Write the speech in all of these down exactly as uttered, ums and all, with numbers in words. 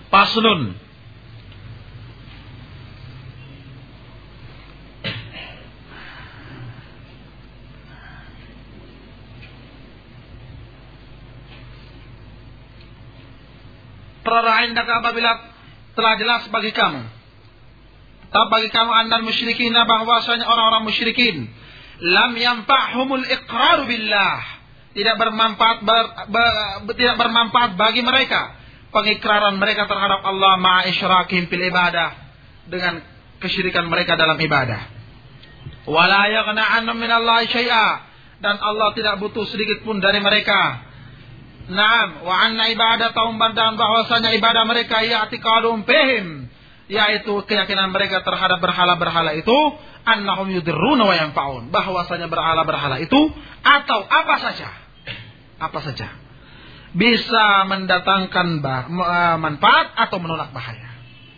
Faslun. Terada apabila telah jelas bagi kamu, tetap bagi kamu annal musyrikin, bahwasanya orang-orang musyrikin, lam yanfa'humul iqraru billah, tidak bermanfaat ber, ber, tidak bermanfaat bagi mereka pengikraran mereka terhadap Allah ma'a isyrakim fil ibadah, dengan kesyirikan mereka dalam ibadah. Wala yaghna annahum minallahi syai'a, dan Allah tidak butuh sedikit pun dari mereka. Naam, wa anna ibadatahum, dan bahwasanya ibadah mereka ya'tiqadum fihim, yaitu keyakinan mereka terhadap berhala-berhala itu, annahum yudirruna wa yanfa'un, bahwasanya berhala-berhala itu atau apa saja, apa saja bisa mendatangkan bah, manfaat atau menolak bahaya.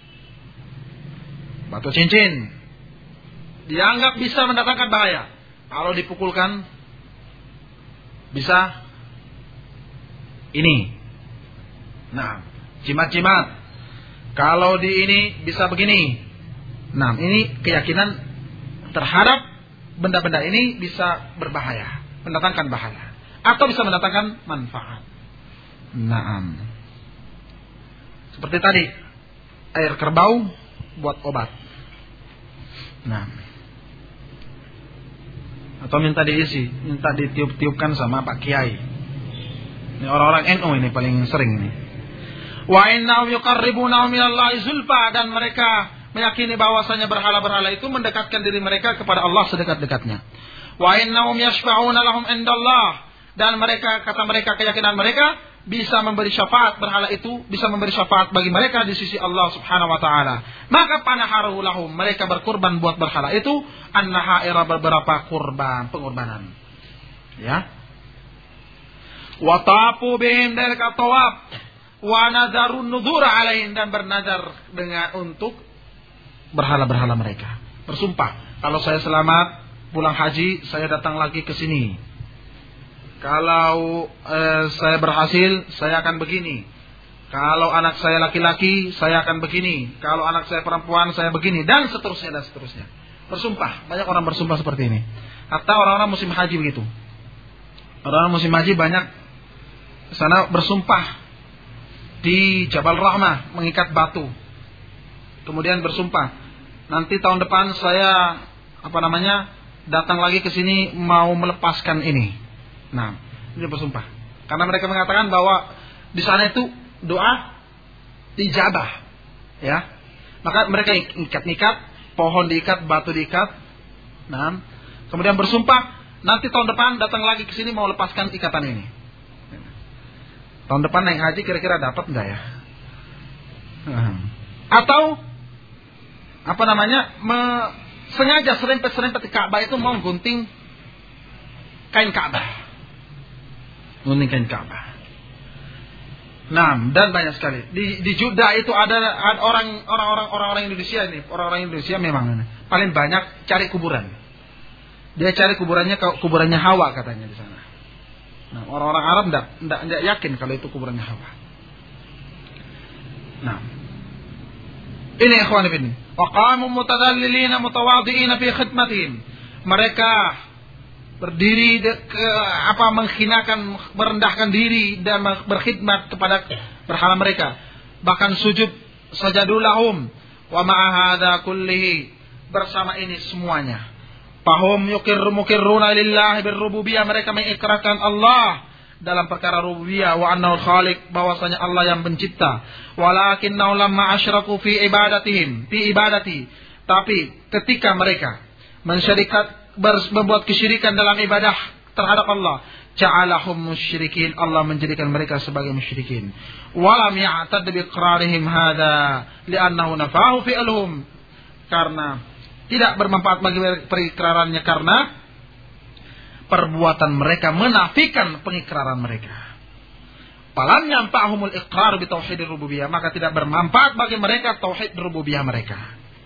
Batu cincin dianggap bisa mendatangkan bahaya, kalau dipukulkan bisa ini. Nah, jimat-jimat kalau di ini bisa begini. Nah, ini keyakinan terhadap benda-benda ini bisa berbahaya, mendatangkan bahaya, atau bisa mendatangkan manfaat. Naam. Seperti tadi, air kerbau buat obat. Nah. Atau minta diisi, minta ditiup-tiupkan sama Pak Kiai. Ini orang-orang N U ini paling sering ini. Wa innahum yuqarribuna minallahi zulfa, dan mereka meyakini bahwasanya berhala-berhala itu mendekatkan diri mereka kepada Allah sedekat-dekatnya. Wa innahum yashfa'una lahum indallah, dan mereka, kata mereka, keyakinan mereka bisa memberi syafaat, berhala itu bisa memberi syafaat bagi mereka di sisi Allah Subhanahu wa taala. Maka panaharu lahum, mereka berkurban buat berhala itu, an-nahaira, beberapa kurban, pengorbanan. Ya. Wa tafu bihim dalika tawaf wa nadarun nuzur alaihim, dan bernazar dengan untuk berhala-berhala mereka. Bersumpah, kalau saya selamat pulang haji, saya datang lagi ke sini. Kalau eh, saya berhasil, saya akan begini. Kalau anak saya laki-laki, saya akan begini. Kalau anak saya perempuan, saya begini, dan seterusnya dan seterusnya. Bersumpah, banyak orang bersumpah seperti ini. Hatta orang-orang musim haji begitu. Orang-orang musim haji banyak sana bersumpah di Jabal Rahmah, mengikat batu. Kemudian bersumpah, nanti tahun depan saya apa namanya datang lagi ke sini mau melepaskan ini. Nah, ini bersumpah. Karena mereka mengatakan bahwa di sana itu doa dijabah, ya. Maka mereka ikat-ikat, pohon diikat, batu diikat. Nah, kemudian bersumpah, nanti tahun depan datang lagi ke sini mau lepaskan ikatan ini. Tahun depan naik haji kira-kira dapat enggak ya? Atau apa namanya? Me, sengaja serempet-serempet di Ka'bah itu mau gunting kain Ka'bah. Gunting kain Ka'bah. Nah, dan banyak sekali. Di di Jeddah itu ada, ada orang orang-orang orang-orang Indonesia ini, orang-orang Indonesia memang ini, paling banyak cari kuburan. Dia cari kuburannya kuburannya Hawa katanya di sana. Nah, orang-orang Arab enggak, enggak, enggak yakin kalau itu kuburannya Hawa. Nah, ini ikhwan fillah. Wa qamu mutadallilina mutawadhi'ina fi khidmatihim. Mereka berdiri de, ke, apa menghinakan, merendahkan diri dan berkhidmat kepada berhala mereka. Bahkan sujud sajadulahum wa ma'a hadza kullihi, bersama ini semuanya. Fahum yukir mukirruna lillahi birrububiyah, mereka mengikrarkan Allah dalam perkara rububiyah, wa annahu khaliq, bahwasanya Allah yang pencipta. Walakinnahu lamma asyraku fi ibadatihim fi ibadati, tapi ketika mereka mensyirikat, membuat kesyirikan dalam ibadah terhadap Allah, ja'alahum musyrikin, Allah menjadikan mereka sebagai musyrikin. Walam ya'tad bi iqrarihim hadza li'annahu nafahu fi'luhum, karena tidak bermanfaat bagi pengikrarannya, karena perbuatan mereka menafikan pengikraran mereka. Falam yanfa'humul iqrar bi tauhidir rububiyah, maka tidak bermanfaat bagi mereka tauhid rububiyah mereka.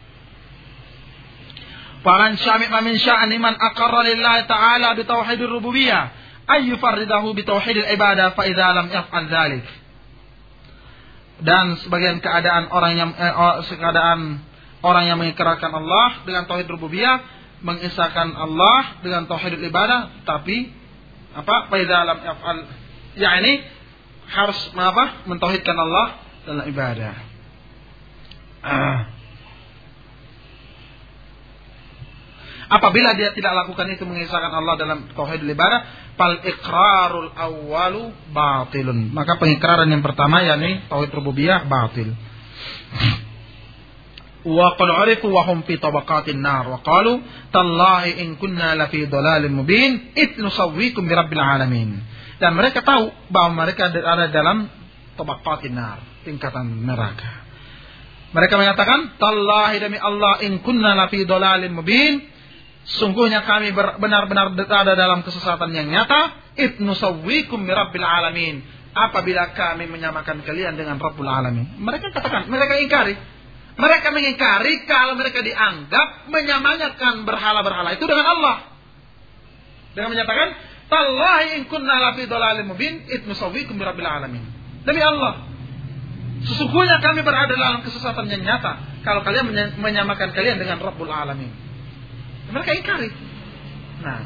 Falan syami'a min sya'ni man aqarra lillahi ta'ala bi tauhidir rububiyah ay yufarridahu bi tauhidil ibadah fa idza lam yaf'al dzalik. dan sebagian keadaan orang yang eh, keadaan orang yang mengikrarkan Allah dengan tauhid rububiyah, mengisahkan Allah dengan tauhid ibadah, tapi apa? Faidza lam yaf'al, yakni harus apa? Mentauhidkan Allah dalam ibadah. Ah. Apabila dia tidak lakukan itu, mengisahkan Allah dalam tauhid ibadah, fal iqrarul awwalu batilun. Maka pengikraran yang pertama yakni tauhid rububiyah batil. Wa qad 'arifu wa hum fi tabaqatin nar wa qalu tallahi in kunna la fi dhalalin mubin id nusawwikum bi rabbil alamin. Dan mereka tahu bahwa mereka ada dalam tabaqatin nar, tingkatan neraka. Mereka mengatakan, tallahi demi Allah, in kunna la fi dhalalin mubin, sungguhnya kami benar-benar ada dalam kesesatan yang nyata. Id nusawwikum bi rabbil alamin, apabila kami menyamakan kalian dengan Rabbul Alamin. Mereka katakan, mereka ingkari. Mereka mengingkari kalau mereka dianggap menyamakan berhala-berhala itu dengan Allah. Dengan menyatakan, tallahi in kunna la fi dhalalin mubin id nusawwikum bi rabbil alamin. Demi Allah, sesungguhnya kami berada dalam kesesatan yang nyata kalau kalian menyamakan kalian dengan Rabbul Alamin. Mereka ingkari. Nah,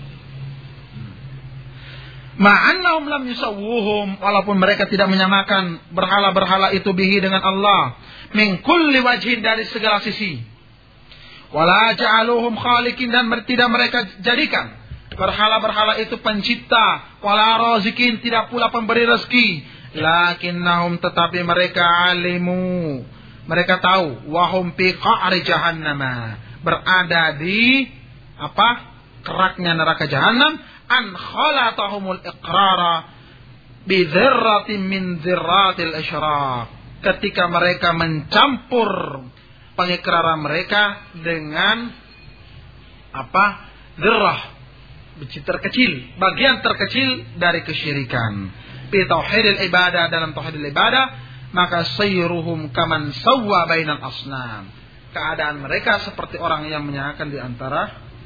ma'annahum lam yusawwuhum, walaupun mereka tidak menyamakan berhala-berhala itu bihi dengan Allah, min kulli wajhin, dari segala sisi. Wala ja'aluhum khaliqin, dan tidak mereka jadikan berhala-berhala itu pencipta, wala razikin, tidak pula pemberi rezeki. Lakinnahum, tetapi mereka alimu, mereka tahu, wahum fi qa'ri jahannam, berada di apa? Keraknya neraka jahanam. An khalatahumul iqrara bi dzirratin min dzirratil isyraq, ketika mereka mencampur pengikraran mereka dengan apa? Dzirrah, biji terkecil, bagian terkecil dari kesyirikan. Fi tauhidil ibadah, dalam tauhidil ibadah, maka sayruhum kaman sawwa bainal asnam, keadaan mereka seperti orang yang menyamakan di antara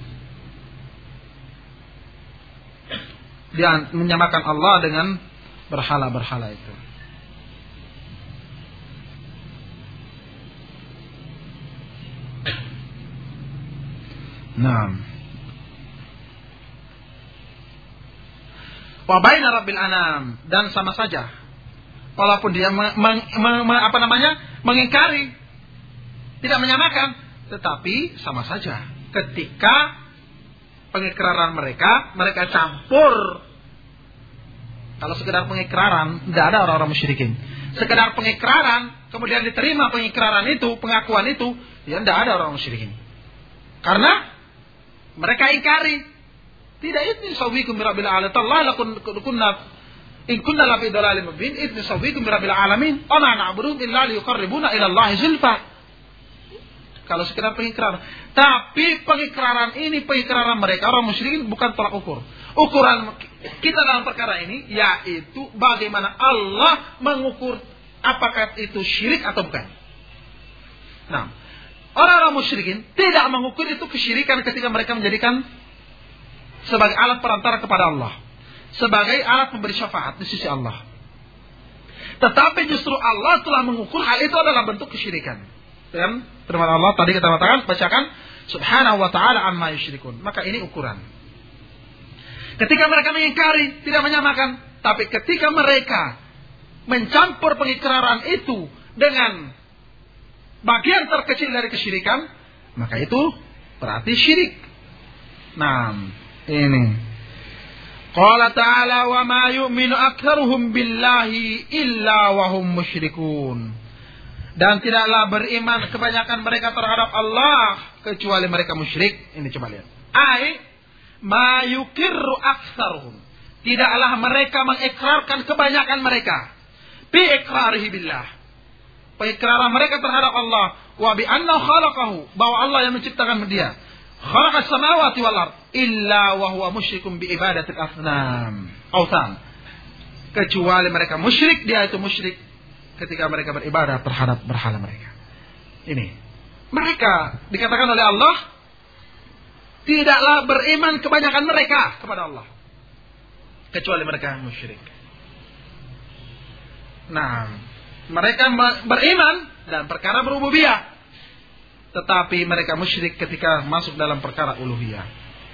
dia menyamakan Allah dengan berhala-berhala itu. Naam. Wa baina rabbil anam, dan sama saja, walaupun dia meng, meng, meng, apa namanya mengingkari, tidak menyamakan, tetapi sama saja ketika pengikraran mereka, mereka campur. Kalau sekedar pengikraran, tidak ada orang-orang musyrikin. Sekedar pengikraran, kemudian diterima pengikraran itu, pengakuan itu, ya tidak ada orang musyrikin. Karena mereka ingkari. Tidak, itu sawwikum bi rabbil alamin. Allah lakun kunna in kunna la fi dhalalin mubin idh sawwikum bi rabbil alamin. Wa ma na'budu illa liyuqarribuna ila Allah zulfa. Kalau sekedar pengikraran. Tapi pengikraran ini, pengikraran mereka orang musyrikin bukan tolak ukur. Ukuran kita dalam perkara ini yaitu bagaimana Allah mengukur apakah itu syirik atau bukan. Nah, orang-orang musyrikin tidak mengukur itu kesyirikan ketika mereka menjadikan sebagai alat perantara kepada Allah, sebagai alat memberi syafaat di sisi Allah. Tetapi justru Allah telah mengukur hal itu adalah bentuk kesyirikan. Dan firman Allah tadi kita katakan, bacakan, subhanahu wa ta'ala amma yusyrikun. Maka ini ukuran. Ketika mereka mengingkari, tidak menyamakan, tapi ketika mereka mencampur pengikraran itu dengan bagian terkecil dari kesyirikan, maka itu berarti syirik. Nah, ini qala ta'ala wa ma yu'minu aktsaruhum billahi illa wa hum musyrikun, dan tidaklah beriman kebanyakan mereka terhadap Allah kecuali mereka musyrik. Ini coba lihat, ai ma yuqirru aktsaruhum, tidaklah mereka mengikrarkan kebanyakan mereka bi iqrarihi billah, pengikraran mereka terhadap Allah, wa bi anna khalaqahu, bahwa Allah yang menciptakan dia, khalaqas samawati wal ard, illa wa huwa musyrikun bi ibadatil asnam, autan, kecuali mereka musyrik, dia itu musyrik ketika mereka beribadah terhadap berhala mereka. Ini mereka dikatakan oleh Allah tidaklah beriman kebanyakan mereka kepada Allah kecuali mereka musyrik. Nah, Mereka beriman dalam perkara berububiyah, tetapi mereka musyrik ketika masuk dalam perkara uluhiyah.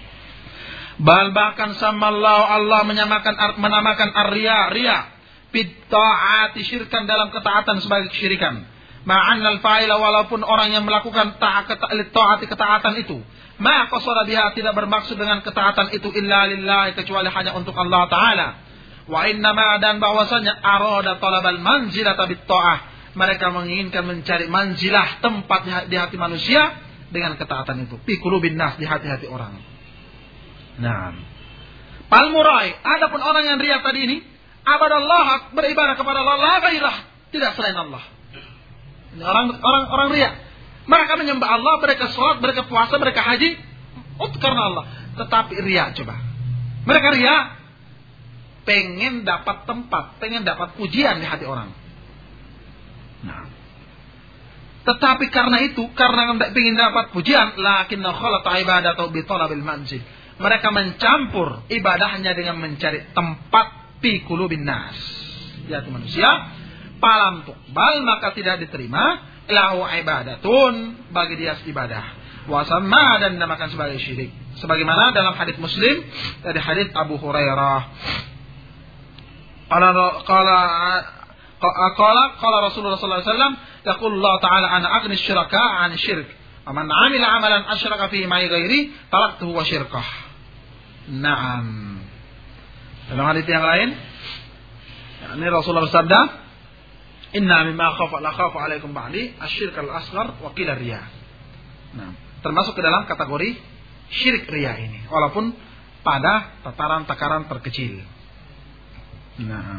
Bal bahkan samallahu Allah menyamakan menamakan ar-riya, riya, bid ta'ati syirkan dalam ketaatan sebagai kesyirikan. Ma'annal fa'ila walaupun orang yang melakukan ta'ati ketaatan itu, ma qasada biha tidak bermaksud dengan ketaatan itu illa lillah kecuali hanya untuk Allah Ta'ala. Wa innama dan bahwasanya arada talabal manzilata bit ta'ah. Mereka menginginkan mencari manzilah, tempat di hati manusia dengan ketaatan itu. Fi qulubin nas, di hati-hati orang. Nah, pal murai, adapun orang yang riya tadi ini, abadallah, beribadah kepada Allah la ghairah, tidak selain Allah. Ini orang orang orang riya. Mereka menyembah Allah, mereka salat, mereka puasa, mereka haji ut karena Allah. Tetapi riya coba. Mereka riya pengen dapat tempat, pengen dapat pujian di hati orang. Nah, tetapi karena itu, karena ingin dapat pujian, lakinna khalata ibadatu bi talabil manzil. Mereka mencampur ibadahnya dengan mencari tempat fi qulubin nas, di hati manusia. Palam tuqbal, maka tidak diterima. Lahu ibadatun, bagi dia ibadah. Wa sama, dan dinamakan sebagai syirik. Sebagaimana dalam hadis Muslim dari hadis Abu Hurairah. Qala qala qala qala Rasulullah sallallahu alaihi wasallam, yaqulu Allah ta'ala ana aghni syuraka 'an syirk. Wa man 'amila 'amalan asyraka fihi ma'i ghairi taraktuhu wa syirkah. Naam. Dalam hadis yang lain, ini Rasulullah bersabda, inna mimma khafa la khafa 'alaikum ba'di asyirk al-asghar wa qila riya. Nah, termasuk ke dalam kategori syirik riya ini, walaupun pada tataran-takaran terkecil. Nah,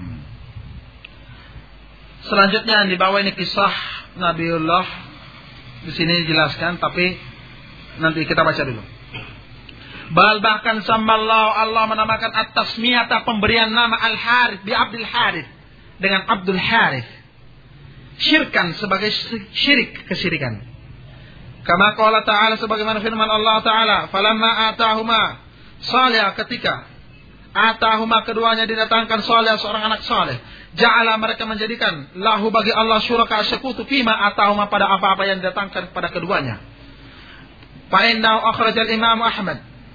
selanjutnya yang dibawa ini kisah Nabiullah. Di sini dijelaskan, tapi nanti kita baca dulu. Bal bahkan sammallahu Allah menamakan at-tasmiyata, pemberian nama Al-Harith bi Abdul Harith, dengan Abdul Harith, syirkan sebagai syirik, kesyirikan. Kama qala ta'ala, sebagaimana firman Allah Ta'ala, falamma atahuma salih, ketika atahuma keduanya didatangkan salih, seorang anak saleh, ja'ala mereka menjadikan lahu bagi Allah syuraka sekutu fima atahuma pada apa-apa yang didatangkan pada keduanya. Fa innahu akhrajal Imam Ahmad.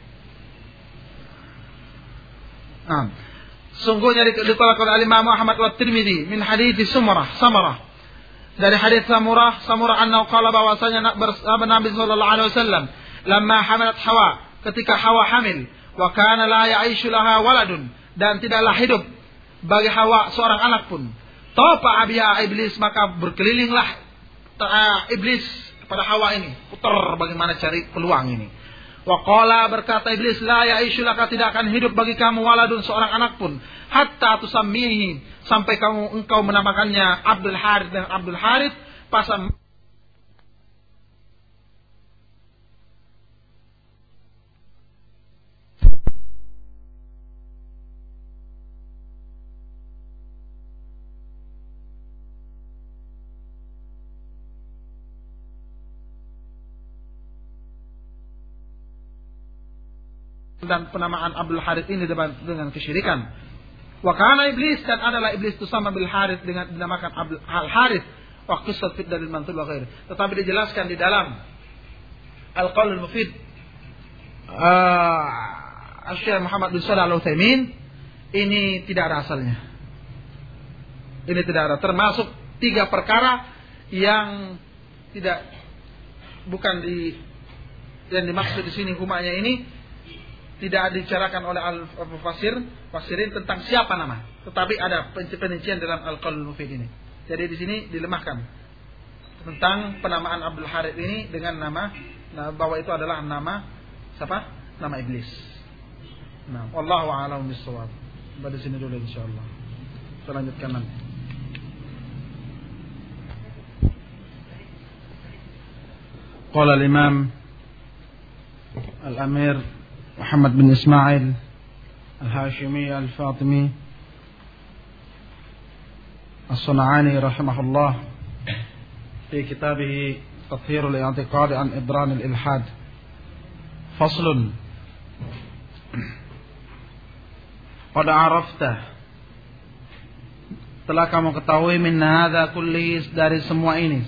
Nah, sungguhnya ditolak oleh Imam Ahmad wa Tirmidzi min hadits Samurah, Samurah. Dari hadits Samurah, Samurah annahu qala, bahwasanya Nabi sallallahu alaihi wasallam lamma hamalat Hawa, ketika Hawa hamil, wa kana la ya'ishu laha waladun, dan tidaklah hidup bagi Hawa seorang anak pun. Tafa biha iblis, maka berkelilinglah uh, iblis kepada Hawa ini, putar bagaimana cari peluang ini. Wa qala, berkata iblis, la ya'ishu laka, tidak akan hidup bagi kamu waladun, seorang anak pun, hatta tusammihi, sampai kamu engkau menamakannya Abdul Harith dan Abdul Harith pasam. Dan penamaan Abdul Harith ini dengan kesyirikan. Wa kana iblis, dan adalah iblis itu sama bil Harith, dengan dinamakan Abdul Harith. Wa qissat fi dalil mantul wa ghairi. Tetapi dijelaskan di dalam Al-Qaul Al-Mufid uh, Asy-Syaikh Muhammad bin Shalih Al-Utsaimin, ini tidak ada asalnya. Ini tidak ada, termasuk tiga perkara yang tidak bukan di yang dimaksud di sini humanya ini tidak dibicarakan oleh al-fasir, fasirin tentang siapa nama, tetapi ada perincian dalam Al-Qaul Al-Mufid ini. Jadi di sini dilemahkan tentang penamaan Abdul Harith ini dengan nama, nah, bahwa itu adalah nama siapa? Nama iblis. Nah, wallahu a'lam bissawab. Pada sini dulu insyaallah. Kita lanjutkan nanti. Qala al-Imam Al-Amir محمد بن إسماعيل الهاشمي الفاطمي الصنعاني رحمه الله في كتابه تطهير الاعتقاد عن إبران الإلحاد. فصل. قد عرفت setelah kamu ketahui min hadza kulli, dari semua ini,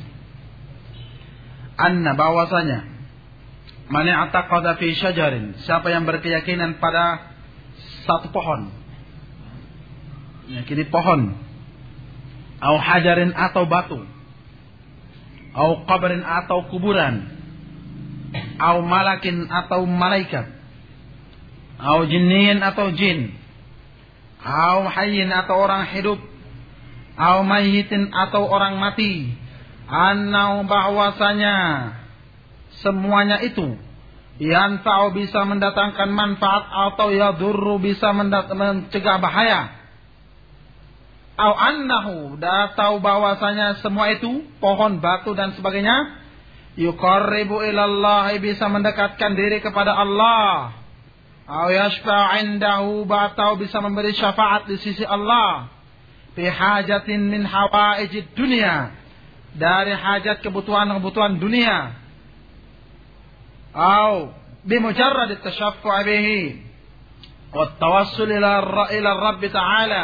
anna, bahwasanya, man i'taqada fi syajarin, siapa yang berkeyakinan pada satu pohon, yakini pohon, au hajarin atau batu, au qabrin atau kuburan, au malakin atau malaikat, au jinnin atau jin, au hayyin atau orang hidup, au mayyitin atau orang mati, annau, bahwasanya semuanya itu yanfa'u, bisa mendatangkan manfaat, atau yadurru, bisa mendat- mencegah bahaya, au annahu, atau bahwasanya semua itu, pohon, batu dan sebagainya, yuqarribu ilallahi, bisa mendekatkan diri kepada Allah, au yashfa'u indahu, atau bisa memberi syafaat di sisi Allah, fi hajatin min hawaijid dunia, dari hajat kebutuhan-kebutuhan dunia, au bimujarrad at-tashaffu' bihi wa tawassul ila ila Rabb ta'ala,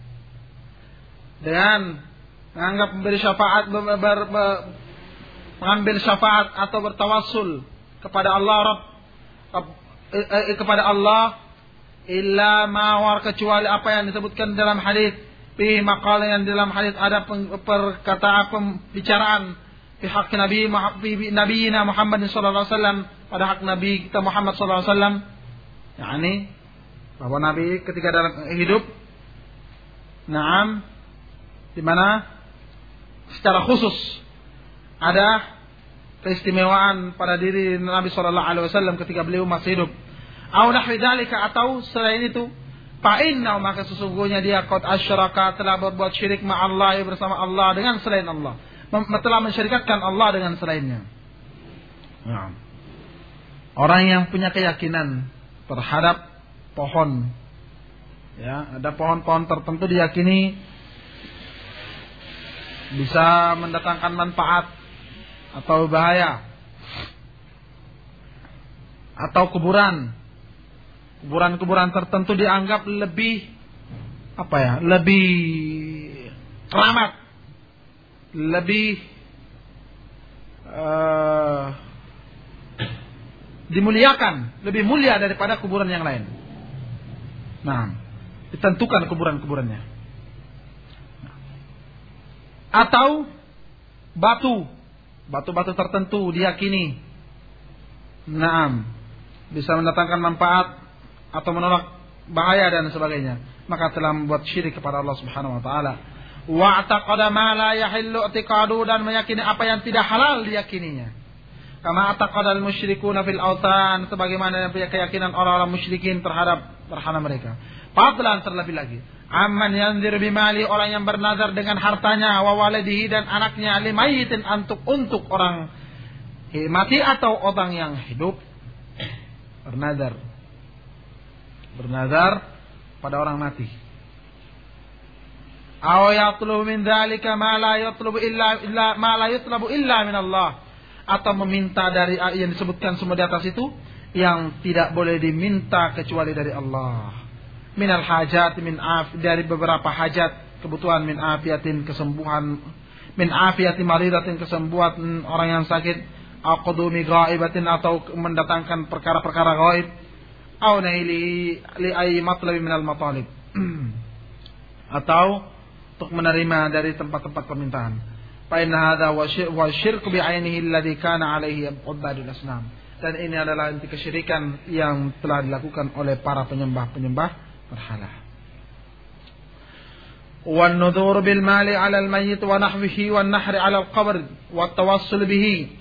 dengan menganggap memberi syafaat, ber, ber, ber, mengambil syafaat atau bertawassul kepada Allah, Rabb, eh, eh, kepada Allah, illa ma'war, kecuali apa yang disebutkan dalam hadis, fi maqal, yang dalam hadis ada perkataan, pembicaraan fi hak Nabi Nabi Muhammad sallallahu alaihi wasallam, pada hak Nabi kita Muhammad sallallahu alaihi wasallam, yakni bahwa Nabi ketika dalam hidup, naam, di mana secara khusus ada keistimewaan pada diri Nabi sallallahu alaihi wasallam ketika beliau masih hidup, au nahwi dzalika, atau selain itu, fa inna, maka sesungguhnya dia qad asyraka, telah berbuat syirik ma'allah, bersama Allah dengan selain Allah, telah mensyirikatkan Allah dengan selainnya. Nah, orang yang punya keyakinan terhadap pohon, ya, ada pohon-pohon tertentu diyakini bisa mendatangkan manfaat atau bahaya, atau kuburan, kuburan-kuburan tertentu dianggap lebih apa ya, lebih keramat, lebih uh, dimuliakan, lebih mulia daripada kuburan yang lain. Nah, ditentukan kuburan-kuburannya. Atau batu, batu-batu tertentu diyakini, nah, bisa mendatangkan manfaat atau menolak bahaya dan sebagainya, maka telah membuat syirik kepada Allah Subhanahu wa taala. Wa taqada ma la yahillu i'tiqadu, dan meyakini apa yang tidak halal diyakininya. Kama taqada al-musyrikuuna fil awthan, sebagaimana keyakinan orang-orang musyrikin terhadap berhala mereka. Fadlan, terlebih lagi, amman yanzir bimali, orang yang bernazar dengan hartanya, wa waladihi, dan anaknya, limayyitin, untuk untuk orang mati atau orang yang hidup, bernazar bernazar pada orang mati. Aw yatlubu min dzalika ma la yatlubu illa illa ma la yatlubu illa min Allah, atau meminta dari yang disebutkan semua di atas itu, yang tidak boleh diminta kecuali dari Allah. Minal hajat, min af, dari beberapa hajat, kebutuhan, min afiatin, kesembuhan, min afiati maridatin, kesembuhan orang yang sakit, aqdumi ghaibatin, atau mendatangkan perkara-perkara gaib, au naili li ay matlabi minal matalib, atau untuk menerima dari tempat-tempat permintaan. Fa inna hadza wa syirku bi ainihi alladhi kana alaihi ubadul asnam, dan ini adalah inti kesyirikan yang telah dilakukan oleh para penyembah-penyembah berhala. Wan nudhur bil mali 'ala al mayyit wa nahwihi wan nahri 'ala al qabr wa tawassul bihi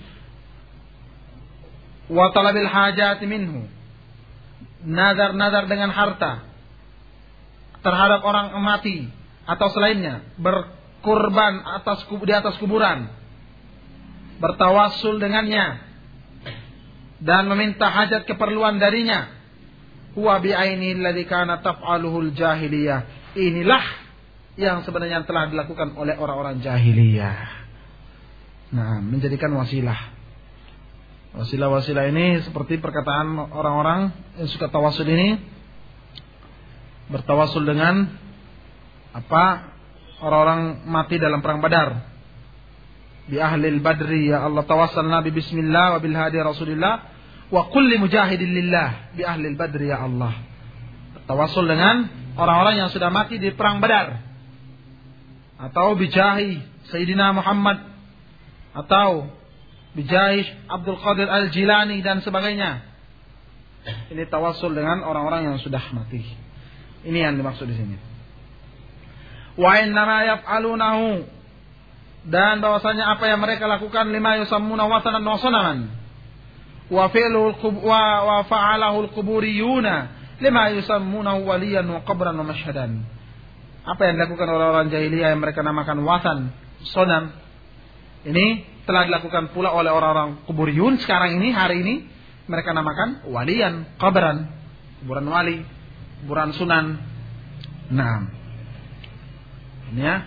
wa talab al hajat minhu. Nazar-nazar dengan harta terhadap orang mati atau selainnya, berkurban atas di atas kuburan, bertawassul dengannya, dan meminta hajat keperluan darinya. Huwa bi'aini alladhi kana taf'aluhul jahiliyah. Inilah yang sebenarnya telah dilakukan oleh orang-orang jahiliyah. Nah, menjadikan wasilah. Wasilah-wasilah ini seperti perkataan orang-orang yang suka tawasul ini, bertawasul dengan apa? orang-orang mati dalam perang Badar. Bi ahlil badri ya Allah tawassalna bi bismillah wa bil hadi rasulillah wa kulli mujahidin lillah bi ahlil badri ya Allah. Tawassul dengan orang-orang yang sudah mati di perang Badar. Atau bijahi Sayyidina Muhammad, atau bijahi Abdul Qadir Al-Jilani dan sebagainya. Ini tawassul dengan orang-orang yang sudah mati. Ini yang dimaksud di sini. Wa innama yaf'alunahu, dan bahwasanya apa yang mereka lakukan lima yusammuna wasanan wa sanaman. Wa fi'lul wa wa fa'alahu al-quburiyuna lima yusammunahu waliyan wa qabran wa mashhadan. Apa yang dilakukan orang-orang jahiliyah yang mereka namakan wasan, sonam, ini telah dilakukan pula oleh orang-orang kuburiyun sekarang ini, hari ini mereka namakan walian, qabran, kuburan wali, kuburan sunan. Nah, ini ya.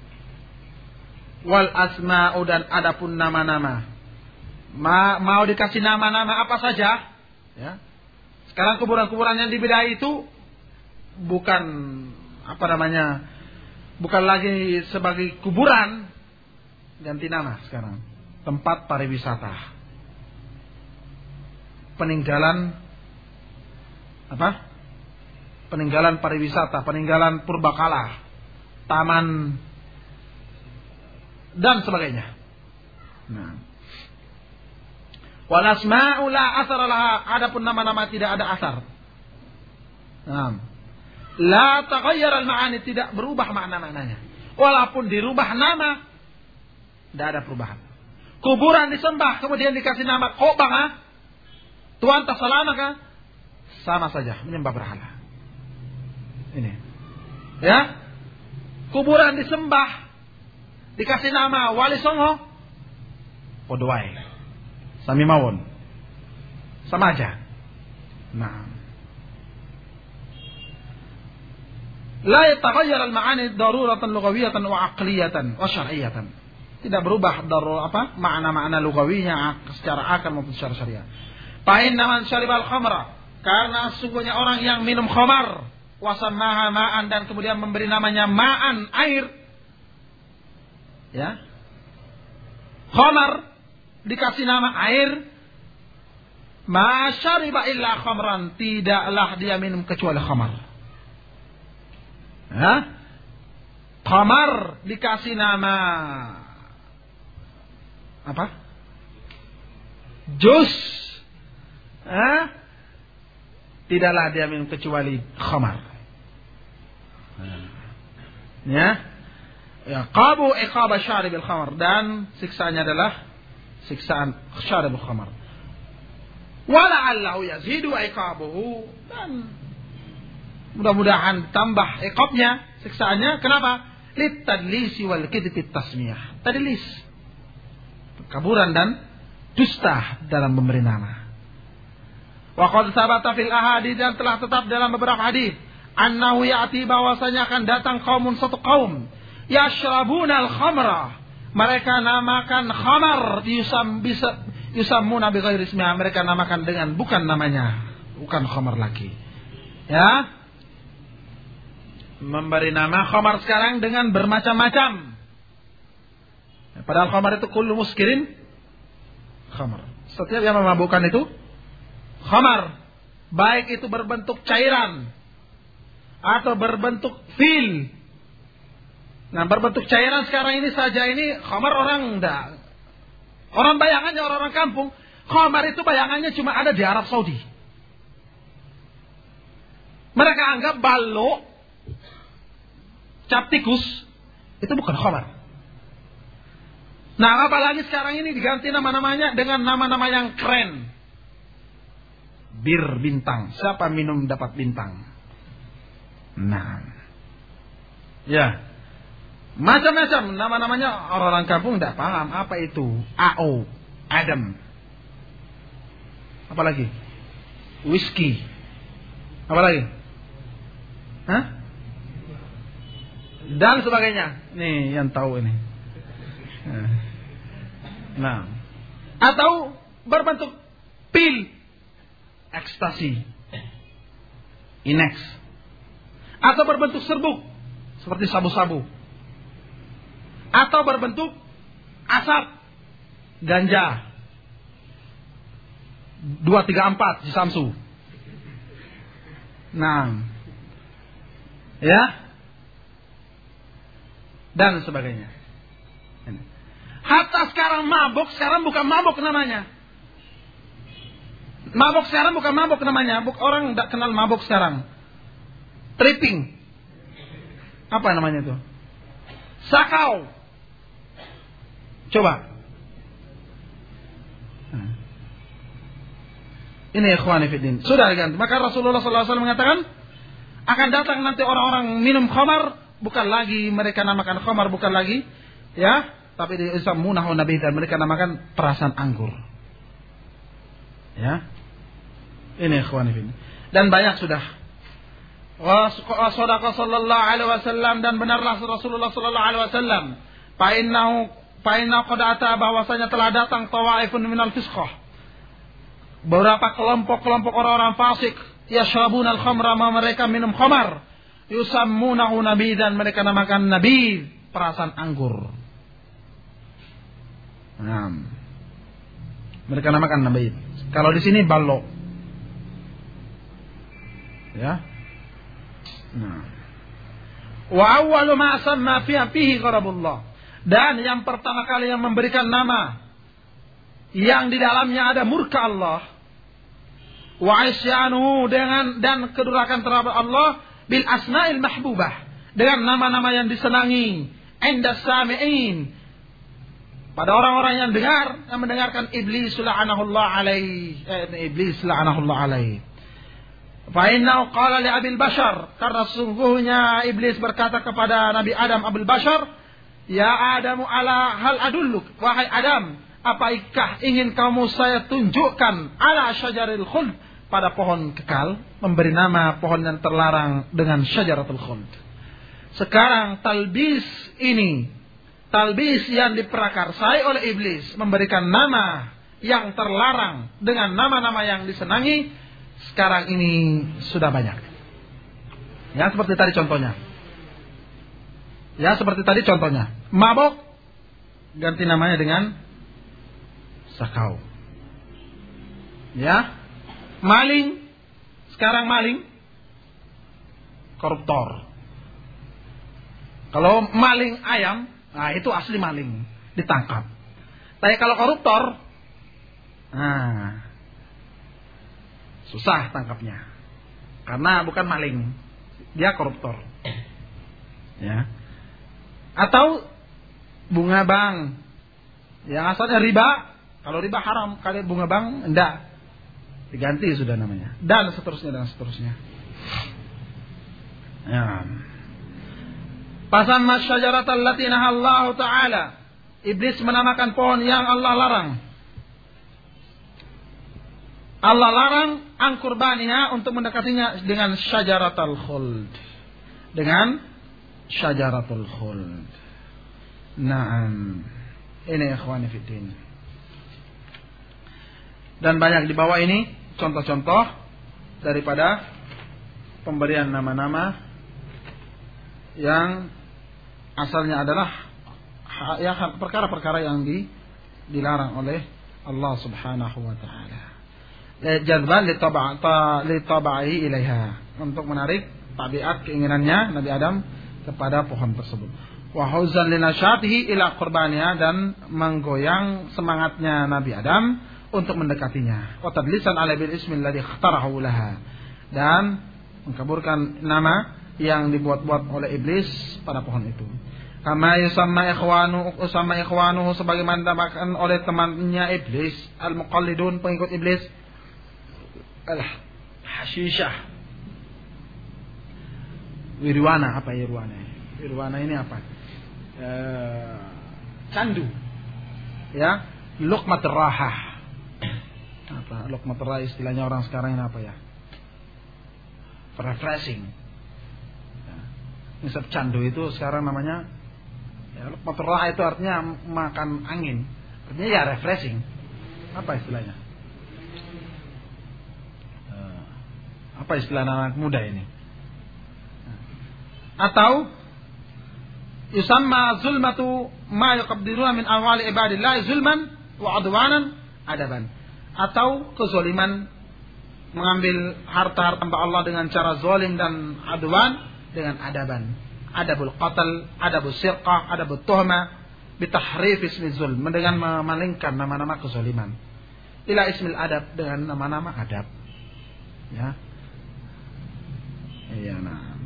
Wal asma'u, dan adapun nama-nama. Ma, mau dikasih nama-nama apa saja, ya. Sekarang kuburan-kuburan yang dibidai itu bukan apa namanya, bukan lagi sebagai kuburan, ganti nama sekarang, tempat pariwisata, peninggalan apa? Peninggalan pariwisata, peninggalan purbakala, taman dan sebagainya. Nah, wal asma'u la athara laha, adapun nama-nama tidak ada asar. Nah, la taghayyar al-ma'ani, tidak berubah makna-maknanya. Walaupun dirubah nama, tidak ada perubahan. Kuburan disembah kemudian dikasih nama Qobang, ah? Tuan Tasalama kah? Sama saja, menyembah berhala. Ini. Ya? Kuburan disembah dikasih nama Wali Songo, padha wae. Sami mawon. Sama aja. Nah, la yataghayyar al-ma'ani daruratan lughawiyatan wa aqliyatan wa syar'iyyatan. Tidak berubah darur apa? Makna-makna lugawinya secara akal maupun secara syariat. Fa inna man syaribal khamra, karena sungguhnya orang yang minum khamar, wa sammaha ma'an, dan kemudian memberi namanya ma'an, air. Ya. Khamar dikasih nama air. Ma syariba illa khamran, tidaklah dia minum kecuali khamar. Hah? Khamar dikasih nama apa? Jus. Hah? Tidaklah dia minum kecuali khamar. Ya. Ya, qabu iqaba syaribil khamar, dan siksaannya adalah siksaan syaribul khamar. Wala'allahu yazidu iqabuhu, dan mudah-mudahan tambah iqabnya, siksaannya. Kenapa? Litadlisi wal kidbi tasmiyah. Tadlis, kaburan dan dusta dalam memberi nama. Wa qad sabata fil ahadits, dan telah tetap dalam beberapa hadis, annahu ya'ti, bahwasanya akan datang kaumun, satu kaum, yashrabuna al-khamra, mereka namakan khamar, yusam bisa yusammuna bi ghairi ismiha, mereka namakan dengan bukan namanya, bukan khamar lagi. Ya. Memberi nama khamar sekarang dengan bermacam-macam. Padahal khamar itu kullu muskirin khamar. Setiap yang memabukkan itu khamar, baik itu berbentuk cairan atau berbentuk fil. Nah, berbentuk cairan sekarang ini saja ini khamar, orang enggak. Orang bayangannya orang-orang kampung, khamar itu bayangannya cuma ada di Arab Saudi. Mereka anggap balok, cap tikus itu bukan khamar. Nah, apalagi sekarang ini diganti nama-namanya dengan nama-nama yang keren. Bir bintang, siapa minum dapat bintang. Nah, ya, macam-macam nama-namanya, orang-orang kampung tidak paham apa itu. A O, Adam. Apalagi? Whisky. Apalagi? Hah? Dan sebagainya. Nih yang tahu ini. Nah, atau berbentuk pil, ekstasi, Inex, atau berbentuk serbuk seperti sabu-sabu. atau berbentuk asap ganja dua tiga empat di Samsu. Nah, ya, dan sebagainya. Hatta sekarang mabuk, sekarang bukan mabuk namanya. Mabuk sekarang bukan mabuk namanya. Orang tidak kenal mabuk sekarang. Tripping. Apa namanya itu? Sakau. Coba. Ini ikhwani fiddin. Sudah kan? Maka Rasulullah sallallahu alaihi wasallam mengatakan akan datang nanti orang-orang minum khamar, bukan lagi mereka namakan khamar, bukan lagi ya, tapi disammunahu nabidan, mereka namakan perasan anggur. Ya. Ini ikhwani fiddin. Dan banyak sudah. Wa sadaqa sallallahu alaihi wasallam, dan benarlah Rasulullah sallallahu alaihi wasallam. Fa innahu fa inna qad ata, bahwasanya telah datang tawaifun minal fisqah. Beberapa kelompok-kelompok orang-orang fasik, yashrabuna al-khamra, mereka minum khamar, yusammunahu nabidan, mereka namakan nabi, perasan anggur. Nah, mereka namakan nabi. Kalau di sini ballo. Ya. Nah. Wa awwalu ma samma fiha fihi gharabullah. Dan yang pertama kali yang memberikan nama yang di dalamnya ada murka Allah, wa isyanu, dengan dan kedurhakaan terhadap Allah, bil asma'il mahbubah, dengan nama-nama yang disenangi, inda sami'in, pada orang-orang yang dengar, yang mendengarkan. Iblis la'anahullah alaih, eh, iblis la'anahullah alaih. Fa innahu qala li abil bashar, karena sungguhnya iblis berkata kepada Nabi Adam Abul Bashar, ya Adamu ala hal adulluk, wahai Adam, apakah ingin kamu saya tunjukkan ala syajaril khuld, pada pohon kekal, memberi nama pohon yang terlarang dengan syajaratul khuld. Sekarang talbis ini, talbis yang diprakarsai oleh iblis, memberikan nama yang terlarang dengan nama-nama yang disenangi, sekarang ini sudah banyak. Ya, seperti tadi contohnya. Ya, seperti tadi contohnya. Mabok ganti namanya dengan sakau. Ya. Maling, sekarang maling koruptor. Kalau maling ayam, nah itu asli maling, ditangkap. Tapi kalau koruptor, nah susah tangkapnya, karena bukan maling, dia koruptor. Ya. Atau bunga bank, yang asalnya riba. Kalau riba haram, kalau bunga bank enggak, diganti sudah namanya, dan seterusnya dan seterusnya. Ya. Fasamma syajaratal lati nahallahu ta'ala, iblis menamakan pohon yang Allah larang. Allah larang angkurbaniha, untuk mendekatinya, dengan syajaratul khuld, dengan syajaratul khuld. Naam. Ini ikhwani fiddin. Dan banyak di bawah ini contoh-contoh daripada pemberian nama-nama yang asalnya adalah ya, perkara-perkara yang di, dilarang oleh Allah Subhanahu wa taala. Jadban li taba'i ilaiha, untuk menarik tabiat keinginannya Nabi Adam kepada pohon tersebut. Wa huzan linasyatihi ila qurbaniha, dan menggoyang semangatnya Nabi Adam untuk mendekatinya. Wa tadlisan ala bil ismi alladhi ikhtarahu laha, dan mengkaburkan nama yang dibuat-buat oleh iblis pada pohon itu. Kama yusamma ikhwanu usama ikhwanuhu, sebagaimana dinamakan oleh temannya iblis, al-muqallidun, pengikut iblis, al-hashishah. Wirwana, apa wirwana? Wirwana ini apa? E, candu. Ya, luqmatur rahah. Apa luqmatur rahah, istilahnya orang sekarang ini apa ya? Refreshing. Ya. Misal candu itu sekarang namanya ya, luqmatur rahah itu artinya makan angin. Artinya ya refreshing. Apa istilahnya? E, apa istilah anak muda ini? Atau yusamma zulmatu ma yuqaddiruna min amwali ibadillah zulman wa adwanan adaban. Atau kezaliman, mengambil harta-harta hamba Allah dengan cara zalim dan adwan dengan adaban. Adabul qatl, adabul sirqah, adabul tuhmah, bitahrif ismi zulm, dengan memalingkan nama-nama kezaliman. Ila ismil adab, dengan nama-nama adab. Ya. Iya, nah.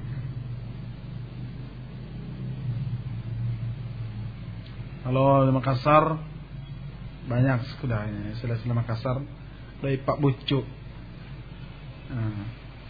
Kalau di Makassar banyak sudah ini, istilah-istilah Makassar dari Pak Bucu. Nah.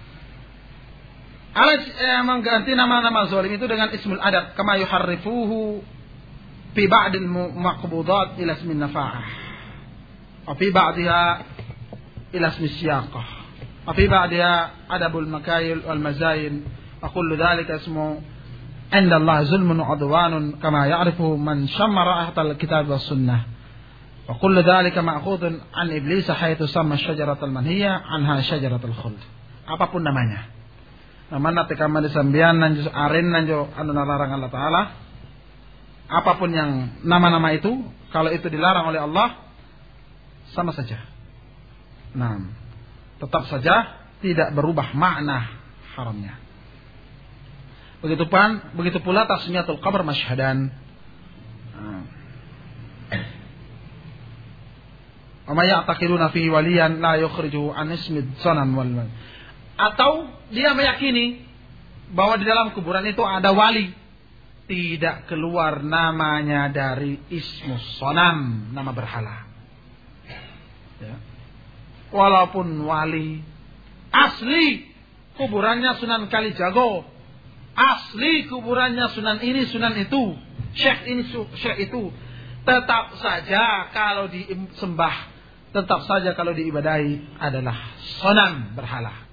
Alat eh, mengganti nama-nama zalim itu dengan ismul adab, kama yuharrifuhu fi ba'dil maqbudat ila ismin nafa'ah, wa fi ba'diha ila ismi siyaqah, wa fi ba'diha adabul makayil wal mazayin, wa kullu dhalika ismu inda Allah zulmun wa adwanun kama ya'rifu man shammara ahtal kitab was sunnah, wa kullu dhalika ma'khudun an iblis haythu samma syajaratal manhiya anha syajaratul khuld. Apapun namanya, namanya tekaman disambian nanjo aren nanjo anu larang Allah Ta'ala, apapun yang nama-nama itu, kalau itu dilarang oleh Allah, sama saja. Nah, tetap saja tidak berubah makna haramnya. Begitu pun, begitu pula tasmiyatul qabr masyhadan. Wa may ya'taqiduna fihi waliyan la yukhrijuhu an ismi sanan wal. Atau dia meyakini bahwa di dalam kuburan itu ada wali, tidak keluar namanya dari ismus sonam, nama berhala. Ya. Walaupun wali asli kuburannya Sunan Kalijago, asli kuburannya Sunan ini Sunan itu, Syekh ini Syekh itu, tetap saja kalau disembah, tetap saja kalau diibadahi adalah sonam, berhala.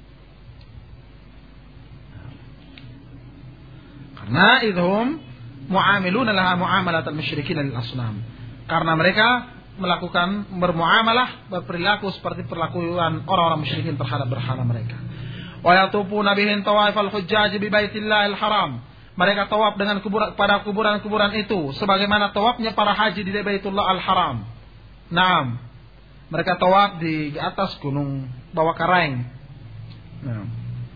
Karena idhum mu'amiluna laha mu'amalatal musyrikin lil asnam. Karena mereka melakukan bermuamalah, berperilaku seperti perlakuan orang-orang musyrikin terhadap berhala mereka. Wa yatufuna bihin tawaifal hujjaj bi baitillahil haram. Mereka tawaf dengan kuburan, pada kuburan-kuburan itu sebagaimana tawafnya para haji di Baitullah al-Haram. Naam. Mereka tawaf di atas gunung bawah Karaeng. Naam.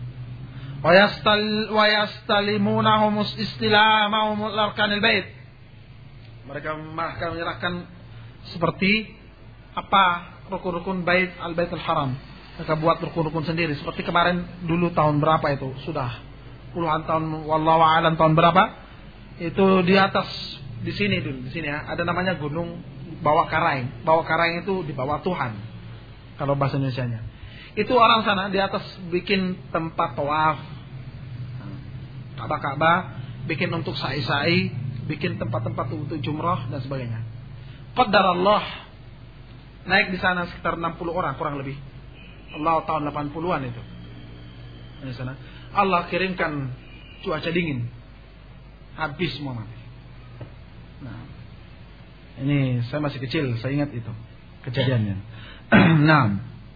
Wa yastalimunahum istilamahum larkanil bait. Mereka akan menyerahkan seperti apa rukun-rukun bait al-Baitul Haram. Mereka buat rukun-rukun sendiri seperti kemarin dulu tahun berapa itu? Sudah puluhan tahun, wallahu a'lam tahun berapa? Itu di atas di sini dulu, di sini ya. Ada namanya Gunung Bawah Karaeng. Bawah Karaeng itu di bawah Tuhan. Kalau bahasa Indonesianya. Itu orang sana di atas bikin tempat tawaf, Ka'bah-Ka'bah, bikin untuk sa'i-sa'i, bikin tempat-tempat untuk jumrah dan sebagainya. Qadarullah naik di sana sekitar enam puluh orang kurang lebih. Allah tahun delapan puluhan itu. Di sana Allah kirimkan cuaca dingin. Habis semua mati. Nah, ini saya masih kecil, saya ingat itu kejadiannya. Nah,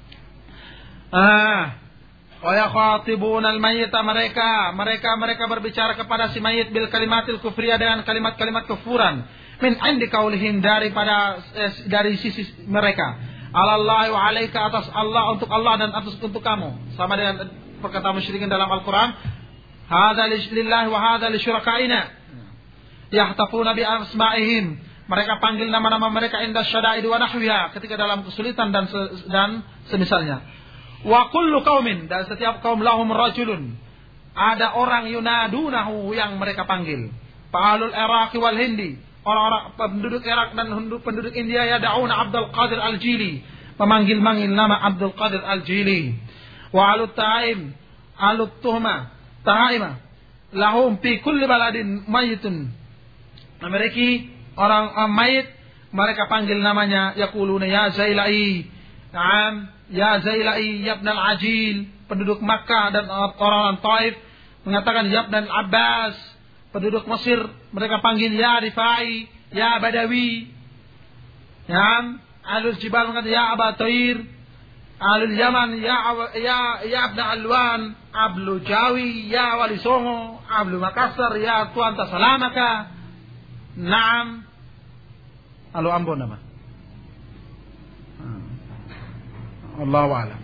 ah, wa yakhatibuna al-mayyita, mereka mereka mereka berbicara kepada si mayit bil kalimatil kufriyah, dengan kalimat-kalimat kufuran, min indi qaulihim, daripada eh, dari sisi mereka, alallahi wa alaika, atas Allah, untuk Allah dan atas untuk kamu, sama dengan perkataan musyrikin dalam Al-Qur'an, hadza lillahi wa hadza li syurakaina yahtafuna bi asma'ihim, mereka panggil nama-nama mereka inda syada'id wa nahwiha, ketika dalam kesulitan dan dan semisalnya. Wa kullu qaumin, dan setiap kaum lahum rajulun, ada orang yunadunahu yang mereka panggil. Fa'alul Iraq wal Hindi, orang-orang penduduk Irak dan penduduk India, ya da'una Abdul Qadir Al-Jili, memanggil-manggil nama Abdul Qadir Al-Jili. Wa alut ta'im alut tuhma ta'ima lahum fi kulli baladin mayitun, mereka orang uh, mayit, mereka panggil namanya, yaquluna ya Zailai, na'am ya Zailai ya Ibn al-Ajil, penduduk Makkah dan orang-orang Taif mengatakan ya Ibn al-Abbas, penduduk Mesir mereka panggil ya Rifai, ya Badawi, na'am alul Jibal mengatakan ya Aba Tair, Ahlul Yaman ya ya ya Abna Alwan, Ablu Jawi ya Wali Songo, Ablu Makassar ya Tuan Tasalamaka. Naam. Alu Ambon nama. Allahu a'lam.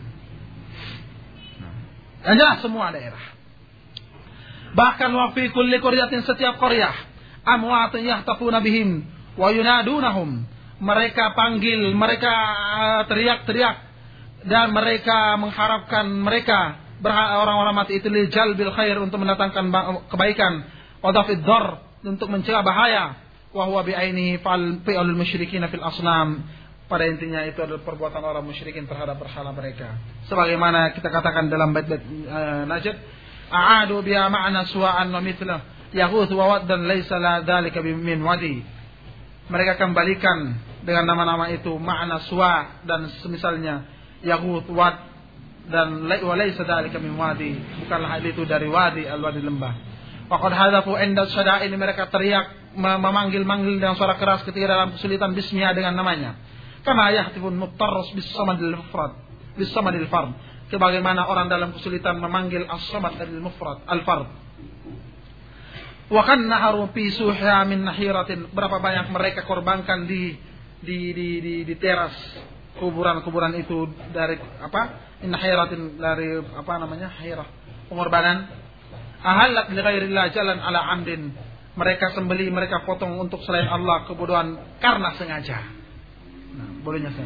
Yang jelas semua daerah. Bahkan wa fi kulli qaryatin, setiap qaryah, amwatun yahtafuna bihim wa yunadunahum. Mereka panggil, mereka teriak-teriak dan mereka mengharapkan mereka orang-orang mati itu lil jalbil khair, untuk mendatangkan kebaikan, wa dafid dar, untuk mencegah bahaya, wa huwa bi ainihi fal fi'lul musyrikin fil asnam. Pada intinya itu adalah perbuatan orang musyrikin terhadap berhala mereka. Sebagaimana kita katakan dalam bait-bait uh, Najd, a'adu biha ma'na suwa'an wa mithlah yaghuth wa waddan laysa la dzalika min wadi. Mereka kembalikan dengan nama-nama itu makna suwa dan semisalnya, yaghuth, wad, dan wa laysa dzalika min wadi, bukanlah hal itu dari wadi, al-wadi lembah. Faqad hadafu inda syada'in, mereka teriak memanggil-manggil dengan suara keras ketika dalam kesulitan bismiha, dengan namanya. Kama yahtifun muttarras bis-samadil mufrad bis-samadil fard, sebagaimana orang dalam kesulitan memanggil as-samad al-mufrad al-fard. Wa kan naharu fi suhya min nahiratin, berapa banyak mereka korbankan di di di di, di teras kuburan-kuburan itu dari apa? In nahiratin, dari apa namanya? Hairah, pengorbanan. Ahallat li ghairillah jalan ala amdin, mereka sembeli, mereka potong untuk selain Allah, kebodohan karena sengaja. Nah, bolehnya saya.